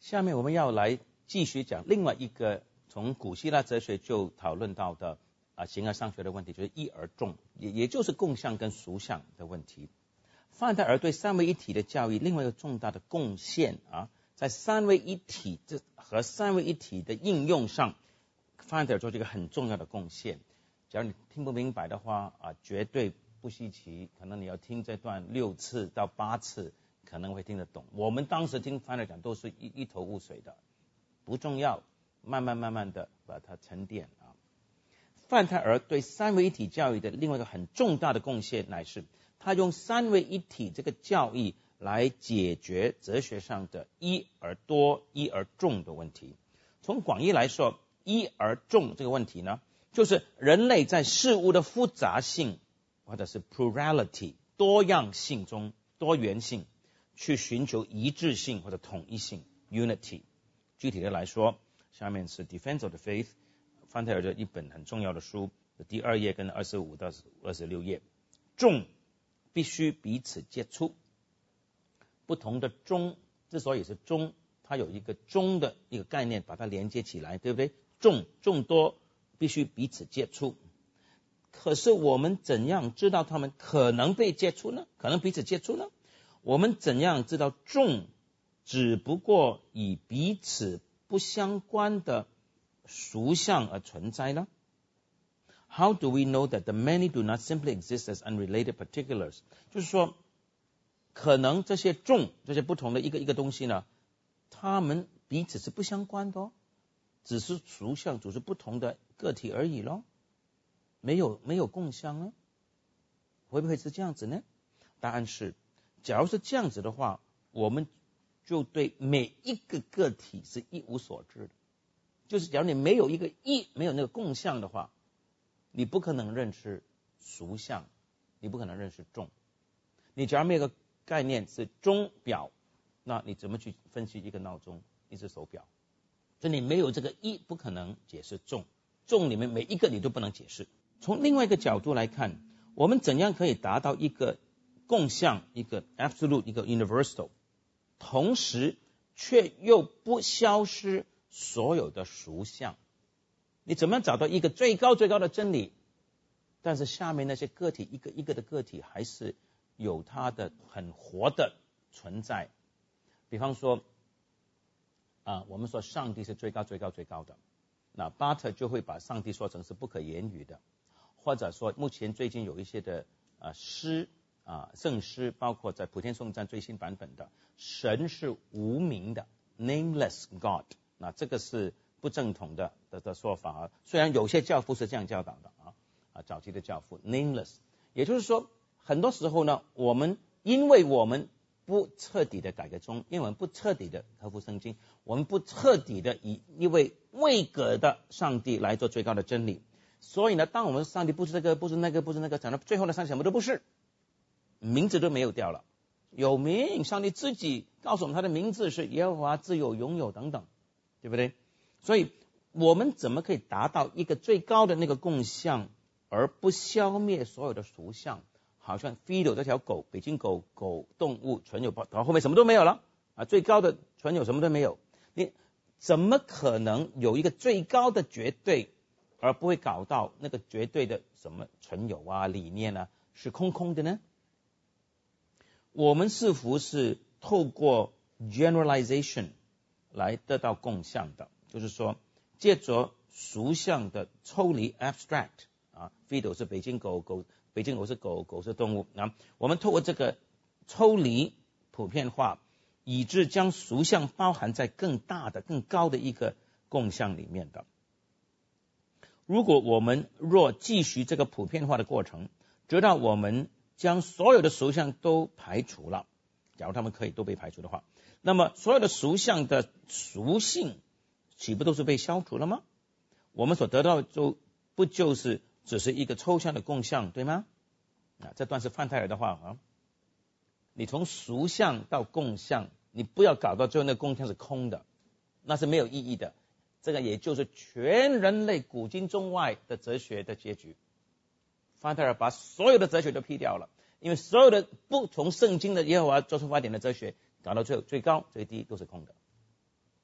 下面我们要来继续讲另外一个从古希腊哲学就讨论到的形而上学的问题，就是一而众，也就是共相跟属相的问题。范特尔对三位一体的教育另外一个重大的贡献在三位一体和三位一体的应用上，范特尔做这个很重要的贡献。假如你听不明白的话绝对不稀奇，可能你要听这段6次到8次可能会听得懂。我们当时听范特尔讲都是一头雾水的，不重要，慢慢的把它沉淀范特尔对三位一体教育的另外一个很重大的贡献，乃是他用三位一体这个教义来解决哲学上的一而多、一而众的问题。从广义来说，一而众这个问题呢，就是人类在事物的复杂性或者是 plurality 多样性中多元性去寻求一致性或者统一性 unity。 具体的来说，下面是 Defense of the Faith， 范特尔的一本很重要的书的第2页跟25到26页。众必须彼此接触，不同的众之所以是众，它有一个众的一个概念把它连接起来，对不对？众多必须彼此接触，可是我们怎样知道他们可能被接触呢？可能彼此接触呢？我们怎样知道众只不过以彼此不相关的属相而存在呢？ How do we know that the many do not simply exist as unrelated particulars？ 就是说，可能这些众，这些不同的一个东西呢，他们彼此是不相关的只是属相，只是不同的个体而已咯，没有共相呢？会不会是这样子呢？答案是，假如是这样子的话，我们就对每一个个体是一无所知的。就是假如你没有一个一，没有那个共相的话，你不可能认识属相，你不可能认识众。你假如没有个概念是钟表，那你怎么去分析一个闹钟，一只手表？所以你没有这个一，不可能解释众。众里面每一个你都不能解释。从另外一个角度来看，我们怎样可以达到一个共相，一个 absolute， 一个 universal， 同时却又不消失所有的属相？你怎么样找到一个最高的真理，但是下面那些个体一个一个的个体还是有它的很活的存在？比方说我们说上帝是最高的，那巴特就会把上帝说成是不可言语的，或者说目前最近有一些的诗圣诗，包括在普天颂赞最新版本的神是无名的 nameless God， 那这个是不正统的说法虽然有些教父是这样教导的早期的教父 nameless， 也就是说很多时候呢，因为我们不彻底的改革宗，因为我们不彻底的合乎圣经，我们不彻底的以一位位格的上帝来做最高的真理，所以呢，当我们上帝不是这个不是那个不是那个，讲到最后的上帝什么都不是，名字都没有掉了。有名，上帝自己告诉我们他的名字是耶和华自有永有等等，对不对？所以我们怎么可以达到一个最高的那个共相，而不消灭所有的属相？好像 Fido 这条狗，北京狗动物纯有，到后面什么都没有了最高的纯有什么都没有，你怎么可能有一个最高的绝对，而不会搞到那个绝对的什么纯有理念是空的呢？我们似乎是透过 generalization 来得到共相的，就是说借着属相的抽离 abstract Fido 是北京狗，北京狗是狗是动物我们透过这个抽离普遍化，以致将属相包含在更大的更高的一个共相里面的。如果我们若继续这个普遍化的过程，直到我们将所有的属相都排除了，假如他们可以都被排除的话，那么所有的属相的属性岂不都是被消除了吗？我们所得到的不就是只是一个抽象的共相，对吗？这段是范特尔的话你从属相到共相，你不要搞到最后那个共相是空的，那是没有意义的。这个也就是全人类古今中外的哲学的结局。范特尔把所有的哲学都批掉了，因为所有的不从圣经的耶和华做出发点的哲学，搞到最后最高最低都是空的。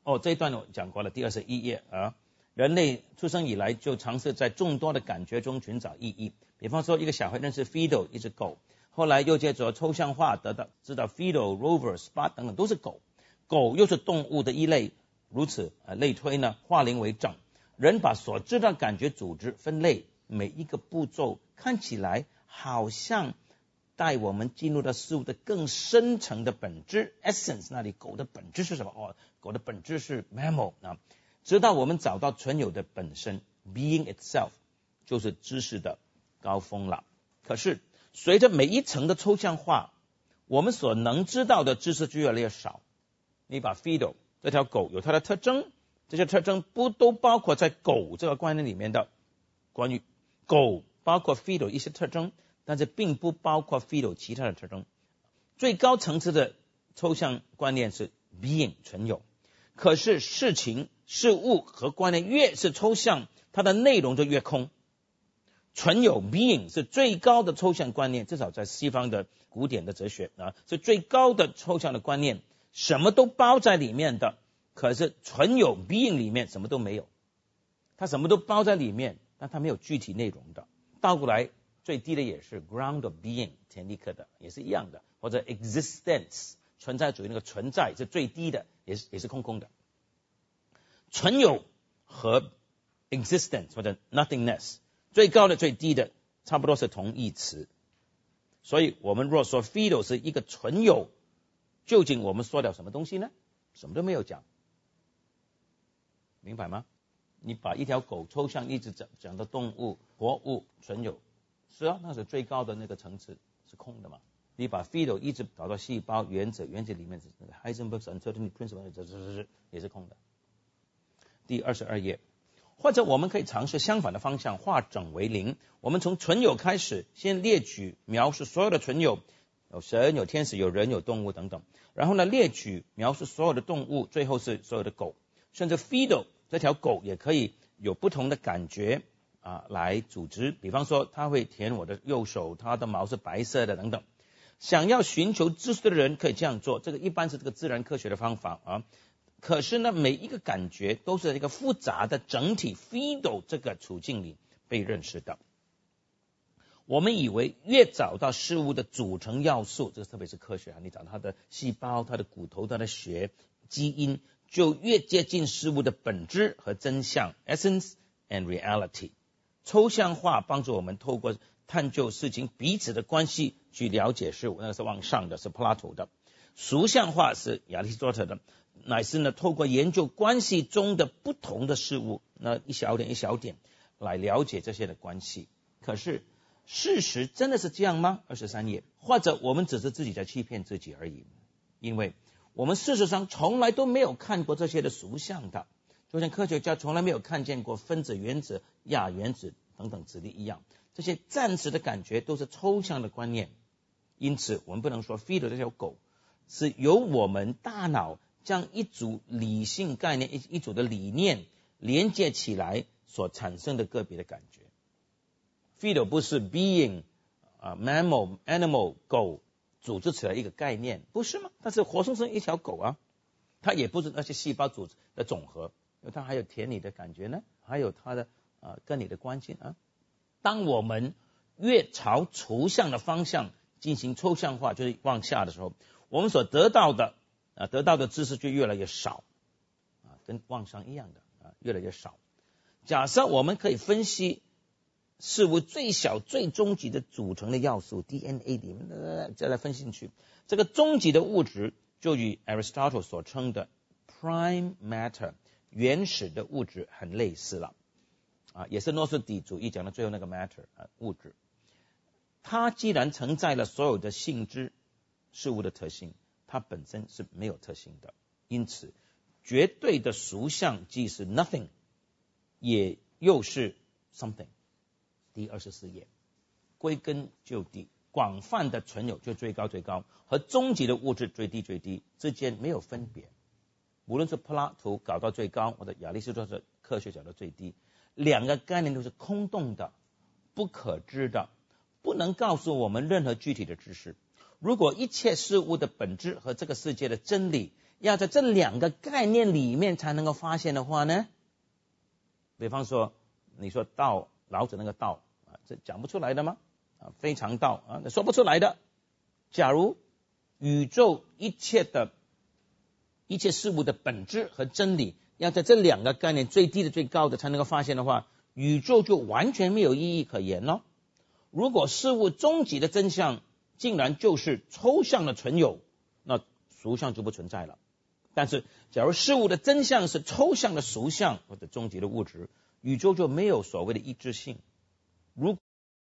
这一段我讲过了，第21页啊。人类出生以来就尝试在众多的感觉中寻找意义。比方说，一个小孩认识 Fido 一只狗，后来又借着抽象化知道 Fido、Rover、Spot 等等都是狗，狗又是动物的一类，如此类推呢，化零为整。人把所知道感觉组织分类，每一个步骤看起来好像带我们进入到事物的更深层的本质 essence。 那里狗的本质是什么？狗的本质是 mammal 啊。直到我们找到存有的本身 being itself， 就是知识的高峰了。可是随着每一层的抽象化，我们所能知道的知识就越来越少。你把 Fido 这条狗有它的特征，这些特征不都包括在狗这个观念里面的关于狗包括 Fido 一些特征，但是并不包括 Fido 其他的特征。最高层次的抽象观念是 being 存有，可是事情事物和观念越是抽象，它的内容就越空。存有 being 是最高的抽象观念，至少在西方的古典的哲学是最高的抽象的观念，什么都包在里面的。可是存有 being 里面什么都没有，它什么都包在里面，但它没有具体内容的。倒过来，最低的也是 ground of being， 田立克的也是一样的，或者 existence 存在主义那个存在是最低的，也是空空的。存有和 existence 或者 nothingness， 最高的最低的差不多是同义词。所以我们若说 Fido 是一个存有，究竟我们说了什么东西呢？什么都没有讲，明白吗？你把一条狗抽象一直讲到动物、活物、存有，是啊，那是最高的那个层次，是空的嘛。你把 Fido 一直搞到细胞、原子里面是 Heisenberg's uncertainty principle， 也是空的。第22页，或者我们可以尝试相反的方向，化整为零。我们从存有开始，先列举描述所有的存有，有神、有天使、有人、有动物等等。然后呢，列举描述所有的动物，最后是所有的狗，甚至 Fido 这条狗也可以有不同的感觉来组织。比方说，它会舔我的右手，它的毛是白色的等等。想要寻求知识的人可以这样做，这个一般是这个自然科学的方法可是呢，每一个感觉都是一个复杂的整体 Fido 这个处境里被认识的。我们以为越找到事物的组成要素，这个特别是科学你找到它的细胞、它的骨头、它的血、基因，就越接近事物的本质和真相 essence and reality。 抽象化帮助我们透过探究事情彼此的关系去了解事物，那个是往上的，是 Plato 的。俗象化是亚里士多德的，乃是呢透过研究关系中的不同的事物，那一小点一小点来了解这些的关系。可是事实真的是这样吗？23页，或者我们只是自己在欺骗自己而已，因为我们事实上从来都没有看过这些的俗象的，就像科学家从来没有看见过分子、原子、亚原子等等子粒一样，这些暂时的感觉都是抽象的观念。因此我们不能说 Fido 这条狗是由我们大脑将一组理性概念、一组的理念连接起来所产生的个别的感觉。Fido 不是 being mammal animal 狗组织起来一个概念，不是吗？它是活生生一条狗它也不是那些细胞组织的总和，因为它还有舔你的感觉呢，还有它的跟你的关系当我们越朝抽象的方向进行抽象化，就是往下的时候，我们所得到的知识就越来越少跟往上一样的越来越少。假设我们可以分析事物最小最终极的组成的要素 DNA 里面再来分析进去，这个终极的物质就与 Aristotle 所称的 prime matter 原始的物质很类似了也是诺斯底主义讲的最后那个 matter 物质。它既然承载了所有的性质事物的特性，它本身是没有特性的，因此绝对的俗象既是 nothing 也又是 something。第24页，归根究底，广泛的存有就最高最高，和终极的物质最低最低之间没有分别。无论是柏拉图搞到最高，或者亚里士多德科学搞到最低，两个概念都是空洞的、不可知的，不能告诉我们任何具体的知识。如果一切事物的本质和这个世界的真理要在这两个概念里面才能够发现的话呢，比方说你说道，老子那个道这讲不出来的吗？非常道说不出来的。假如宇宙一切事物的本质和真理要在这两个概念最低的最高的才能够发现的话，宇宙就完全没有意义可言了。如果事物终极的真相竟然就是抽象的存有，那俗相就不存在了。但是假如事物的真相是抽象的俗相或者终极的物质，宇宙就没有所谓的一致性。如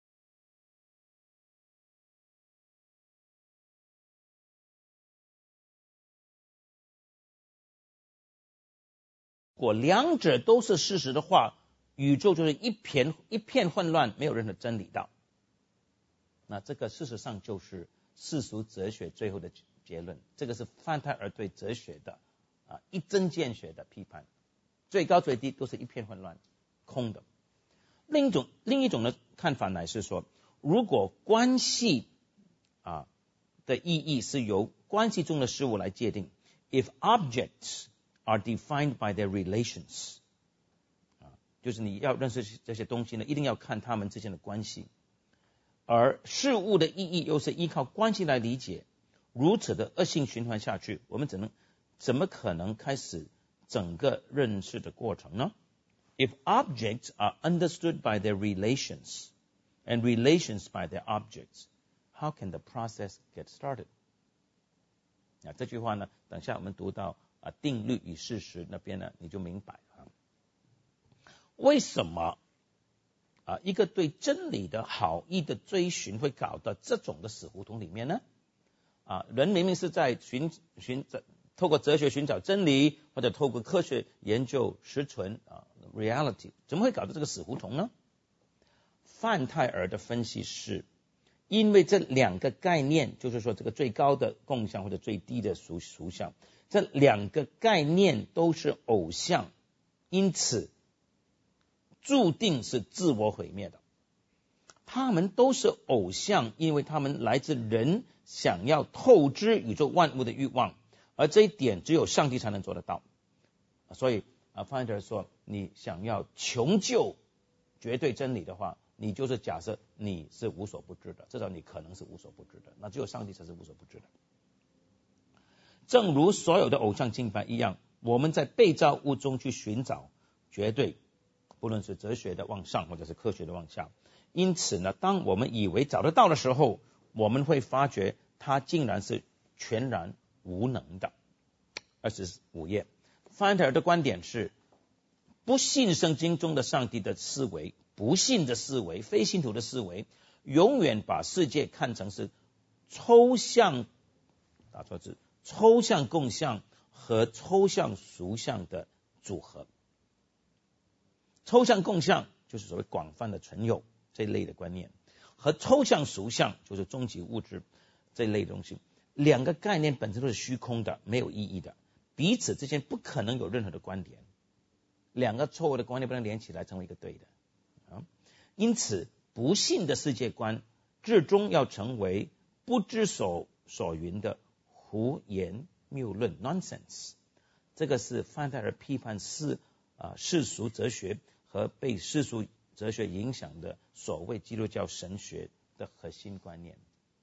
果两者都是事实的话，宇宙就是一片混乱，没有任何真理道。那这个事实上就是世俗哲学最后的结论。这个是范泰尔对哲学的一针见血的批判，最高最低都是一片混乱，空的。另一种的看法乃是说，如果关系的意义是由关系中的事物来界定 ，if objects are defined by their relations， 就是你要认识这些东西呢，一定要看它们之间的关系。而事物的意义又是依靠关系来理解，如此的恶性循环下去，我们怎么可能开始整个认识的过程呢？ If objects are understood by their relations and relations by their objects, how can the process get started? 这句话呢，等下我们读到定律与事实那边呢，你就明白为什么一个对真理的好意的追寻会搞到这种的死胡同里面呢？人明明是在透过哲学寻找真理，或者透过科学研究实存reality， 怎么会搞到这个死胡同呢？范泰尔的分析是，因为这两个概念，就是说这个最高的共相或者最低的俗相，这两个概念都是偶像，因此注定是自我毁灭的。他们都是偶像，因为他们来自人想要透支宇宙万物的欲望，而这一点只有上帝才能做得到。所以范泰尔说，你想要穷究绝对真理的话，你就是假设你是无所不知的，至少你可能是无所不知的，那只有上帝才是无所不知的。正如所有的偶像敬拜一样，我们在被造物中去寻找绝对，不论是哲学的往上或者是科学的往下。因此呢，当我们以为找得到的时候，我们会发觉它竟然是全然无能的。25页，范泰尔的观点是，不信圣经中的上帝的思维，不信的思维，非信徒的思维，永远把世界看成是抽象，打错字，抽象共相和抽象俗相的组合。抽象共相就是所谓广泛的存有这一类的观念，和抽象俗相就是终极物质这一类的东西，两个概念本身都是虚空的，没有意义的，彼此之间不可能有任何的关联，两个错误的观念不能连起来成为一个对的。因此不信的世界观至终要成为不知所云的胡言谬论 nonsense。 这个是范泰尔批判世俗哲学和被世俗哲学影响的所谓基督教神学的核心观念。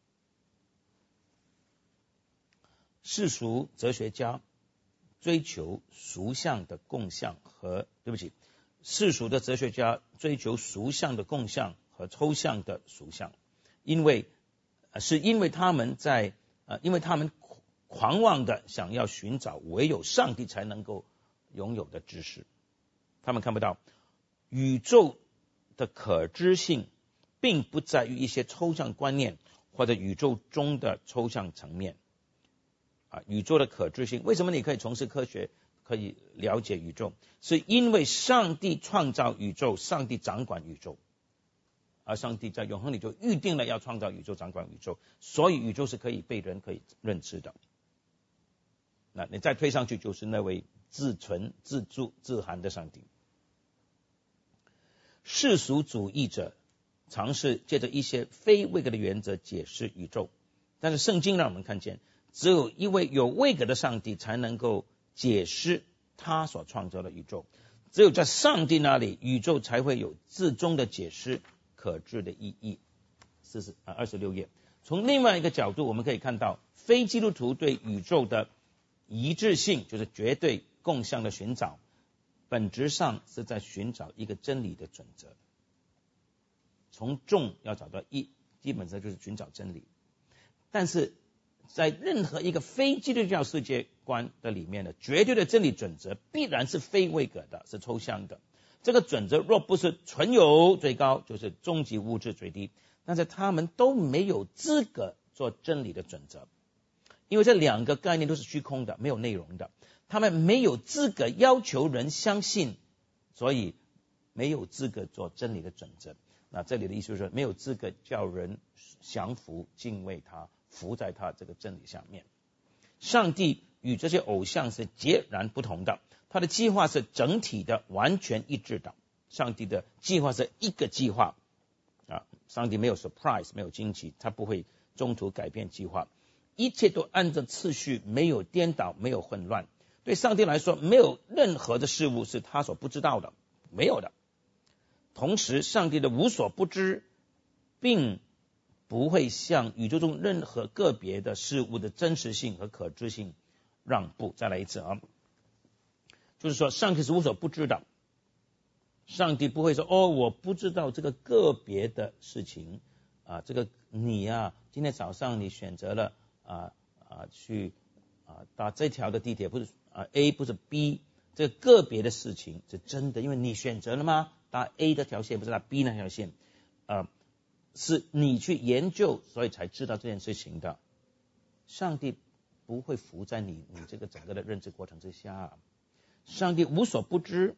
世俗哲学家追求俗相的共相和世俗的哲学家追求俗相的共相和抽象的俗相，因为他们狂妄的想要寻找唯有上帝才能够拥有的知识。他们看不到宇宙的可知性并不在于一些抽象观念或者宇宙中的抽象层面。宇宙的可知性，为什么你可以从事科学，可以了解宇宙？是因为上帝创造宇宙，上帝掌管宇宙，而上帝在永恒里就预定了要创造宇宙，掌管宇宙，所以宇宙是可以被人可以认知的。那你再推上去就是那位自存自助自含的上帝。世俗主义者尝试借着一些非位格的原则解释宇宙，但是圣经让我们看见只有一位有位格的上帝才能够解释他所创造的宇宙，只有在上帝那里，宇宙才会有至终的解释，可知的意义。26页。从另外一个角度，我们可以看到非基督徒对宇宙的一致性，就是绝对共相的寻找，本质上是在寻找一个真理的准则。从众要找到一，基本上就是寻找真理。但是在任何一个非基督教世界观的里面的绝对的真理准则，必然是非位格的，是抽象的。这个准则若不是存有最高，就是终极物质最低，但是他们都没有资格做真理的准则，因为这两个概念都是虚空的，没有内容的，他们没有资格要求人相信，所以没有资格做真理的准则。那这里的意思就是说，没有资格叫人降服、敬畏他，服在他这个真理下面。上帝与这些偶像是截然不同的，他的计划是整体的、完全一致的。上帝的计划是一个计划上帝没有 surprise， 没有惊奇，他不会中途改变计划，一切都按照次序，没有颠倒，没有混乱。对上帝来说，没有任何的事物是他所不知道的，没有的。同时，上帝的无所不知并不会向宇宙中任何个别的事物的真实性和可知性让步。再来一次就是说上帝是无所不知的，上帝不会说我不知道这个个别的事情这个你今天早上你选择了去搭这条的地铁，不是A 不是 B， 这个个别的事情是真的，因为你选择了吗？搭 A 这条线不是搭 B 那条线是你去研究所以才知道这件事情的。上帝不会服在你这个整个的认知过程之下。上帝无所不知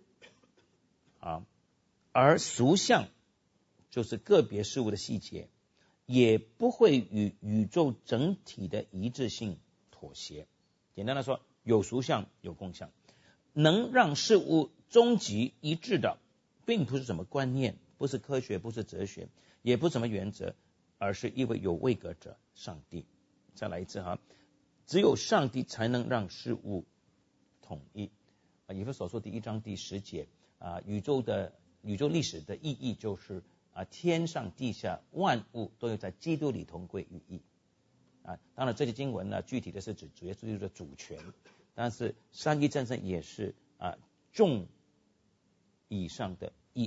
而俗相就是个别事物的细节，也不会与宇宙整体的一致性妥协。简单的说，有俗相有共相，能让事物终极一致的并不是什么观念，不是科学，不是哲学，也不是什么原则，而是一位有位格者，上帝。再来一次只有上帝才能让事物统一。以弗所书第1章第10节宇宙历史的意义就是天上地下万物都有在基督里同归于一当然这些经文呢，具体的是指主耶稣基督的主权，但是三一真神也是众以上的一。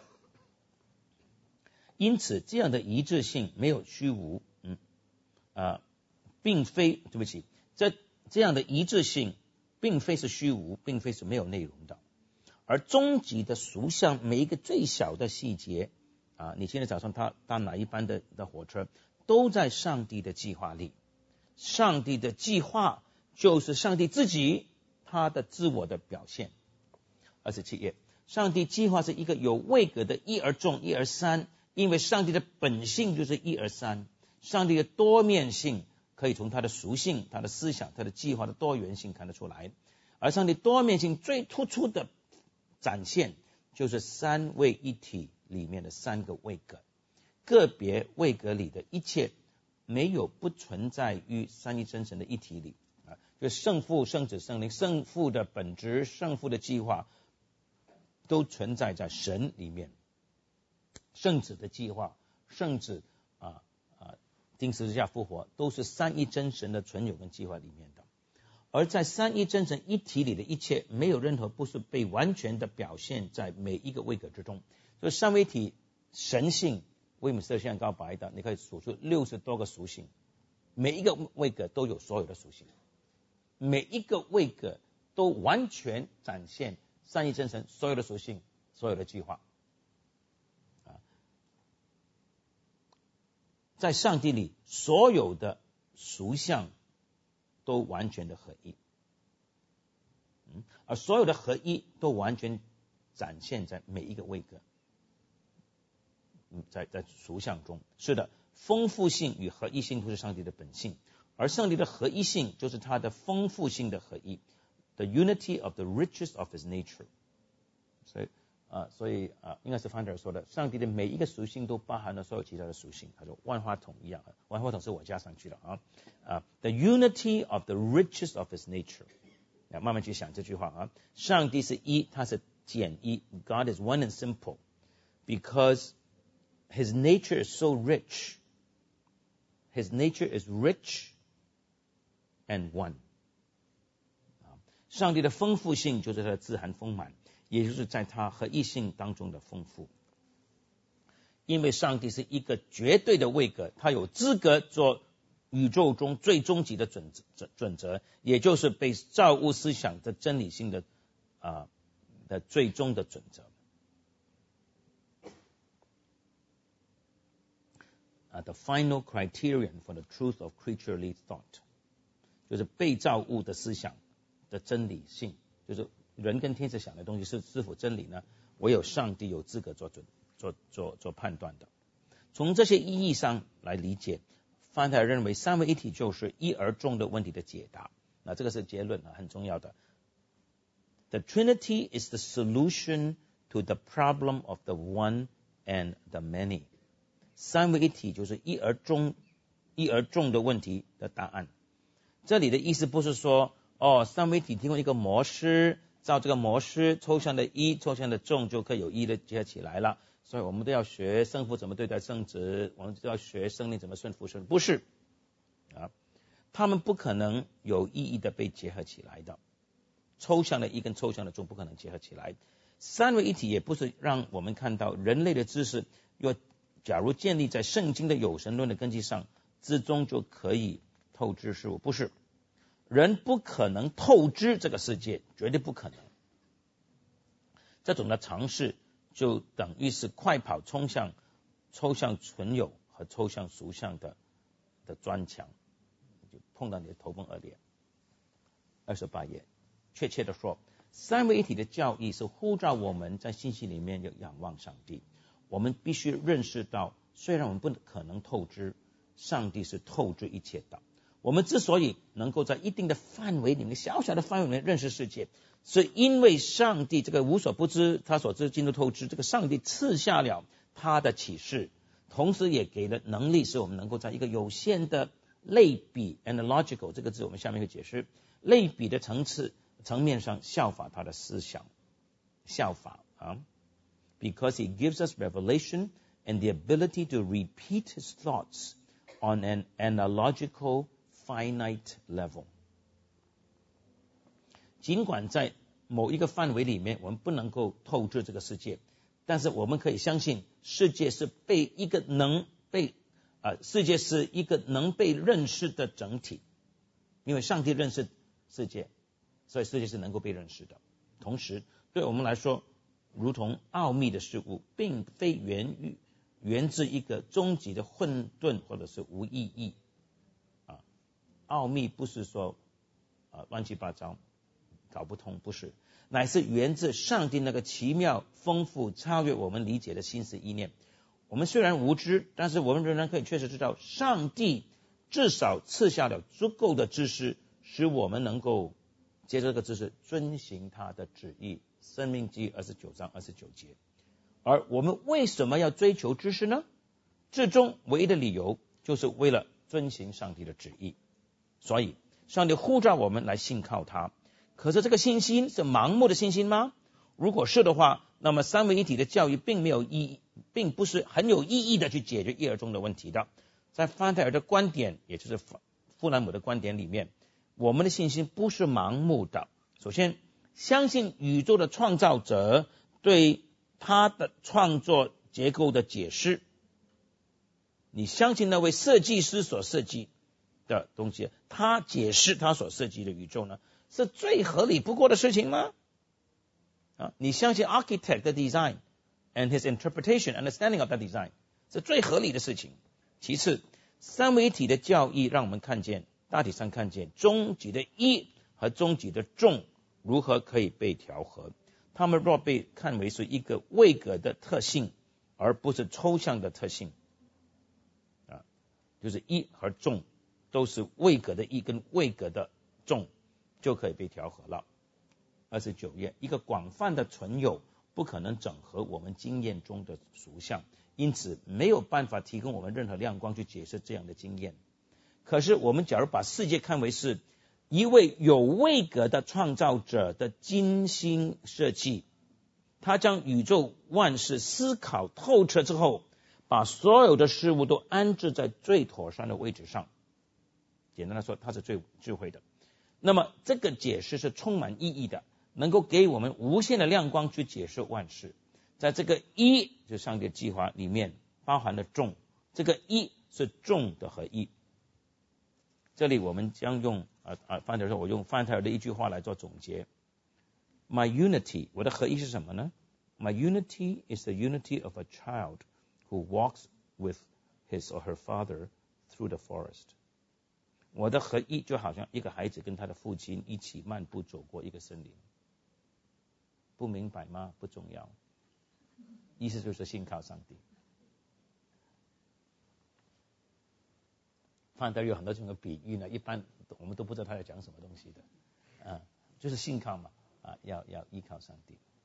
因此这样的一致性没有虚无并非对不起，这样的一致性并非是虚无，并非是没有内容的。而终极的俗相，每一个最小的细节你现在早上搭哪一班的火车，都在上帝的计划里。上帝的计划就是上帝自己他的自我的表现。27页，上帝计划是一个有位格的一而众一而三，因为上帝的本性就是一而三。上帝的多面性可以从他的属性、他的思想、他的计划的多元性看得出来。而上帝多面性最突出的展现就是三位一体里面的三个位格，个别位格里的一切没有不存在于三一真神的一体里就圣父、圣子、圣灵，圣父的本质、圣父的计划都存在在神里面，圣子的计划、圣子钉十字架复活都是三一真神的存有跟计划里面的。而在三一真神一体里的一切，没有任何不是被完全的表现在每一个位格之中。所以三位一体神性，威姆斯特先生告白的，你可以数出60多个属性，每一个位格都有所有的属性，每一个位格都完全展现三一真神所有的属性、所有的计划在上帝里，所有的属相都完全的合一而所有的合一都完全展现在每一个位格在属相中。是的，丰富性与合一性都是上帝的本性，而上帝的合一性就是他的丰富性的合一， The unity of the riches of his nature。 所以所以应该是范德尔说的，上帝的每一个属性都包含了所有其他的属性。他说万花筒一样，万花筒是我加上去的the unity of the riches of his nature。慢慢去想这句话上帝是一，他是简一 ，God is one and simple because his nature is so rich. His nature is rich and one。上帝的丰富性就是他的自含丰满，也就是在他合一性当中的丰富。因为上帝是一个绝对的位格，他有资格做宇宙中最终极的准则，也就是被造物思想的真理性的最终的准则。The final criterion for the truth of creaturely thought， 就是被造物的思想的真理性，就是人跟天使想的东西是否真理呢？唯有上帝有资格做判断的。从这些意义上来理解，范特尔认为三位一体就是一而众的问题的解答。那这个是结论很重要的。The Trinity is the solution to the problem of the one and the many。三位一体就是一而众的问题的答案。这里的意思不是说三位一体提供一个模式，照这个模式抽象的一抽象的众就可以有一的结合起来了，所以我们都要学圣父怎么对待圣子，我们都要学圣灵怎么顺服圣，不是他们不可能有意义的被结合起来的，抽象的一跟抽象的众不可能结合起来。三位一体也不是让我们看到人类的知识假如建立在圣经的有神论的根基上之中就可以透支事物，不是，人不可能透支这个世界，绝对不可能。这种的尝试就等于是快跑冲向抽象存有和抽象属相的砖墙，就碰到你的头崩额裂。28页，确切的说，三位一体的教义是呼召我们在信息里面要仰望上帝。我们必须认识到，虽然我们不可能透支，上帝是透支一切的。我们之所以能够在一定的范围里面，小小的范围里面认识世界，是因为上帝这个无所不知，他所知尽都透支，这个上帝赐下了他的启示，同时也给了能力，使我们能够在一个有限的类比 analogical 这个字我们下面会解释，类比的层面上效法他的思想，效法because he gives us revelation and the ability to repeat his thoughts on an analogical finite level。 尽管在某一个范围里面我们不能够透支这个世界，但是我们可以相信世界是一个能被认识的整体，因为上帝认识世界，所以世界是能够被认识的。同时对我们来说，如同奥秘的事物并非源自一个终极的混沌或者是无意义奥秘不是说乱七八糟搞不通，不是，乃是源自上帝那个奇妙丰富超越我们理解的心思意念。我们虽然无知，但是我们仍然可以确实知道，上帝至少赐下了足够的知识，使我们能够接着这个知识遵行他的旨意。申命记29章29节。而我们为什么要追求知识呢？至终唯一的理由就是为了遵行上帝的旨意。所以上帝呼召我们来信靠他。可是这个信心是盲目的信心吗？如果是的话，那么三位一体的教育并不是很有意义的去解决一而终的问题的。在范特尔的观点，也就是富兰姆的观点里面，我们的信心不是盲目的。首先相信宇宙的创造者对他的创作结构的解释，你相信那位设计师所设计的东西，他解释他所设计的宇宙呢，是最合理不过的事情吗？你相信 architect 的 design and his interpretation understanding of that design 是最合理的事情。其次，三位一体的教义让我们大体上看见终极的一和终极的众如何可以被调和。他们若被看为是一个位格的特性，而不是抽象的特性就是一和众都是位格的一跟位格的众，就可以被调和了。29页，一个广泛的存有不可能整合我们经验中的属相，因此没有办法提供我们任何亮光去解释这样的经验。可是我们假如把世界看为是一位有位格的创造者的精心设计，他将宇宙万事思考透彻之后，把所有的事物都安置在最妥善的位置上。简单来说，他是最智慧的。那么这个解释是充满意义的，能够给我们无限的亮光去解释万事。在这个一，就上帝的计划里面包含了众，这个一是众的合一。这里我们将用范特尔说，我用范特尔的一句话来做总结。My unity， 我的合一是什么呢？ My unity is the unity of a child who walks with his or her father through the forest。 我的合一就好像一个孩子跟他的父亲一起漫步走过一个森林。不明白吗？不重要，意思就是信靠上帝。范特尔有很多这种比喻呢，一般我们都不知道他在讲什么东西的，就是信靠嘛，要依靠上帝。